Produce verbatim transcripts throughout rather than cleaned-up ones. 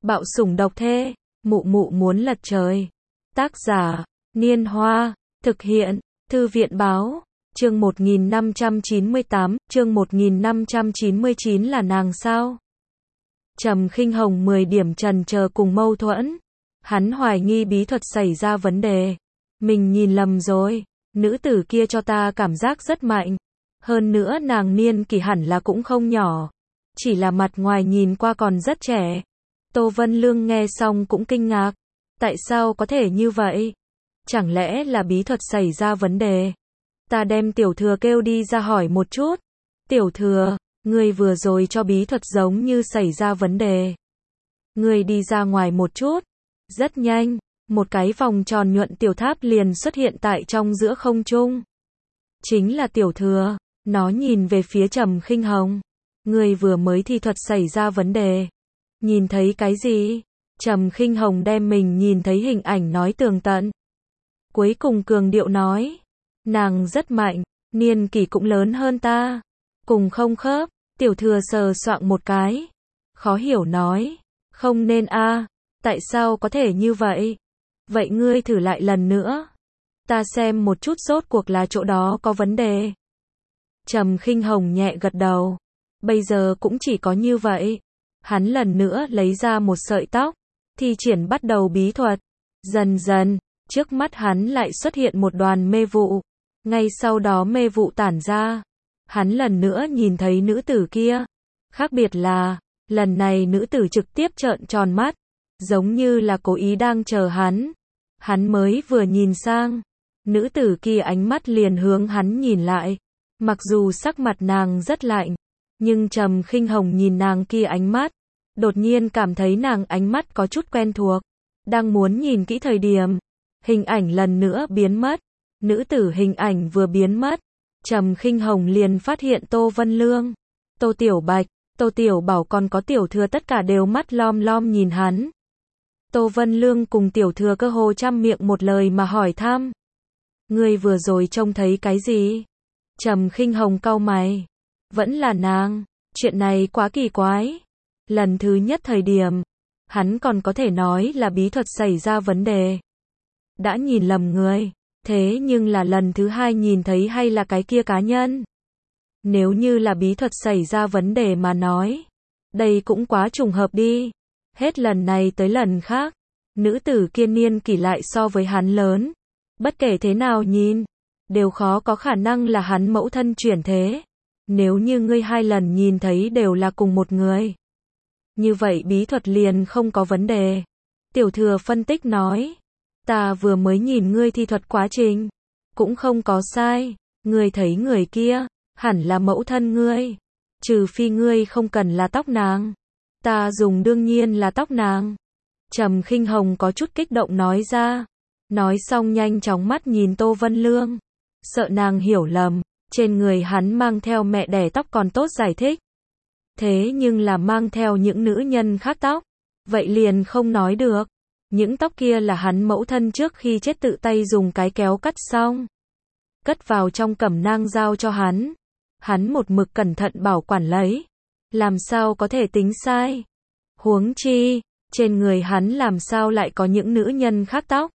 Bạo sủng độc thê, mụ mụ muốn lật trời. Tác giả, Niên Hoa, thực hiện, Thư viện Báo, chương một nghìn năm trăm chín mươi tám, chương một nghìn năm trăm chín mươi chín là nàng sao? Trầm Khinh Hồng mười điểm trần chờ cùng mâu thuẫn. Hắn hoài nghi bí thuật xảy ra vấn đề. Mình nhìn lầm rồi, nữ tử kia cho ta cảm giác rất mạnh. Hơn nữa nàng niên kỷ hẳn là cũng không nhỏ. Chỉ là mặt ngoài nhìn qua còn rất trẻ. Tô Vân Lương nghe xong cũng kinh ngạc. Tại sao có thể như vậy? Chẳng lẽ là bí thuật xảy ra vấn đề? Ta đem tiểu thừa kêu đi ra hỏi một chút. Tiểu thừa, ngươi vừa rồi cho bí thuật giống như xảy ra vấn đề. Ngươi đi ra ngoài một chút. Rất nhanh, một cái vòng tròn nhuận tiểu tháp liền xuất hiện tại trong giữa không trung. Chính là tiểu thừa, nó nhìn về phía Trầm Khinh Hồng. Ngươi vừa mới thi thuật xảy ra vấn đề. Nhìn thấy cái gì? Trầm Khinh Hồng đem mình nhìn thấy hình ảnh nói tường tận. Cuối cùng cường điệu nói, nàng rất mạnh, niên kỷ cũng lớn hơn ta. Cùng không khớp, tiểu thừa sờ soạng một cái. Khó hiểu nói, không nên a, tại sao có thể như vậy? Vậy ngươi thử lại lần nữa. Ta xem một chút rốt cuộc là chỗ đó có vấn đề. Trầm Khinh Hồng nhẹ gật đầu. Bây giờ cũng chỉ có như vậy. Hắn lần nữa lấy ra một sợi tóc, thi triển bắt đầu bí thuật. Dần dần, trước mắt hắn lại xuất hiện một đoàn mê vụ. Ngay sau đó mê vụ tản ra. Hắn lần nữa nhìn thấy nữ tử kia. Khác biệt là, lần này nữ tử trực tiếp trợn tròn mắt, giống như là cố ý đang chờ hắn. Hắn mới vừa nhìn sang, nữ tử kia ánh mắt liền hướng hắn nhìn lại. Mặc dù sắc mặt nàng rất lạnh, nhưng Trầm Khinh Hồng nhìn nàng kia ánh mắt, đột nhiên cảm thấy nàng ánh mắt có chút quen thuộc. Đang muốn nhìn kỹ thời điểm, hình ảnh lần nữa biến mất. Nữ tử hình ảnh vừa biến mất, Trầm Khinh Hồng liền phát hiện Tô Vân Lương, Tô Tiểu Bạch, Tô Tiểu Bảo còn có tiểu thừa tất cả đều mắt lom lom nhìn hắn. Tô Vân Lương cùng tiểu thừa cơ hồ trăm miệng một lời mà hỏi thăm. Ngươi vừa rồi trông thấy cái gì? Trầm Khinh Hồng cau mày. Vẫn là nàng, chuyện này quá kỳ quái. Lần thứ nhất thời điểm, hắn còn có thể nói là bí thuật xảy ra vấn đề. Đã nhìn lầm người, thế nhưng là lần thứ hai nhìn thấy hay là cái kia cá nhân. Nếu như là bí thuật xảy ra vấn đề mà nói, đây cũng quá trùng hợp đi. Hết lần này tới lần khác, nữ tử kia niên kỷ lại so với hắn lớn. Bất kể thế nào nhìn, đều khó có khả năng là hắn mẫu thân chuyển thế. Nếu như ngươi hai lần nhìn thấy đều là cùng một người, như vậy bí thuật liền không có vấn đề. Tiểu thừa phân tích nói, ta vừa mới nhìn ngươi thi thuật quá trình, cũng không có sai. Ngươi thấy người kia, hẳn là mẫu thân ngươi. Trừ phi ngươi không cần là tóc nàng. Ta dùng đương nhiên là tóc nàng. Trầm Khinh Hồng có chút kích động nói ra. Nói xong nhanh chóng mắt nhìn Tô Vân Lương. Sợ nàng hiểu lầm, trên người hắn mang theo mẹ đẻ tóc còn tốt giải thích. Thế nhưng là mang theo những nữ nhân khác tóc, vậy liền không nói được. Những tóc kia là hắn mẫu thân trước khi chết tự tay dùng cái kéo cắt xong, cất vào trong cẩm nang giao cho hắn. Hắn một mực cẩn thận bảo quản lấy. Làm sao có thể tính sai? Huống chi, trên người hắn làm sao lại có những nữ nhân khác tóc?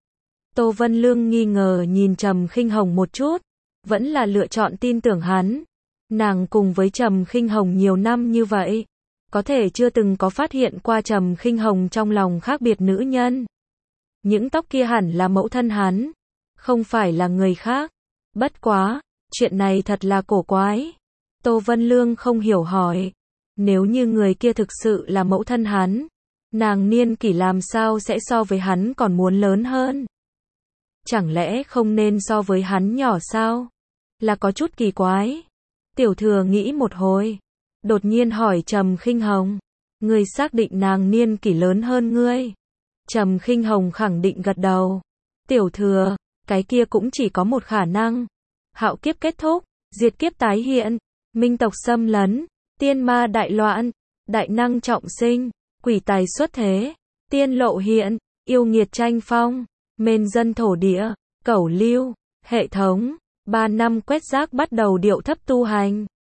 Tô Vân Lương nghi ngờ nhìn Trầm Khinh Hồng một chút, vẫn là lựa chọn tin tưởng hắn. Nàng cùng với Trầm Khinh Hồng nhiều năm như vậy, có thể chưa từng có phát hiện qua Trầm Khinh Hồng trong lòng khác biệt nữ nhân. Những tóc kia hẳn là mẫu thân hắn, không phải là người khác. Bất quá, chuyện này thật là cổ quái. Tô Vân Lương không hiểu hỏi, nếu như người kia thực sự là mẫu thân hắn, nàng niên kỷ làm sao sẽ so với hắn còn muốn lớn hơn? Chẳng lẽ không nên so với hắn nhỏ sao? Là có chút kỳ quái. Tiểu thừa nghĩ một hồi, đột nhiên hỏi Trầm Khinh Hồng, ngươi xác định nàng niên kỷ lớn hơn ngươi? Trầm Khinh Hồng khẳng định gật đầu. Tiểu thừa, cái kia cũng chỉ có một khả năng. Hạo kiếp kết thúc, diệt kiếp tái hiện, minh tộc xâm lấn, tiên ma đại loạn, đại năng trọng sinh, quỷ tài xuất thế, tiên lộ hiện, yêu nghiệt tranh phong, mên dân thổ địa, cẩu lưu, hệ thống. Ba năm quét rác bắt đầu điệu thấp tu hành.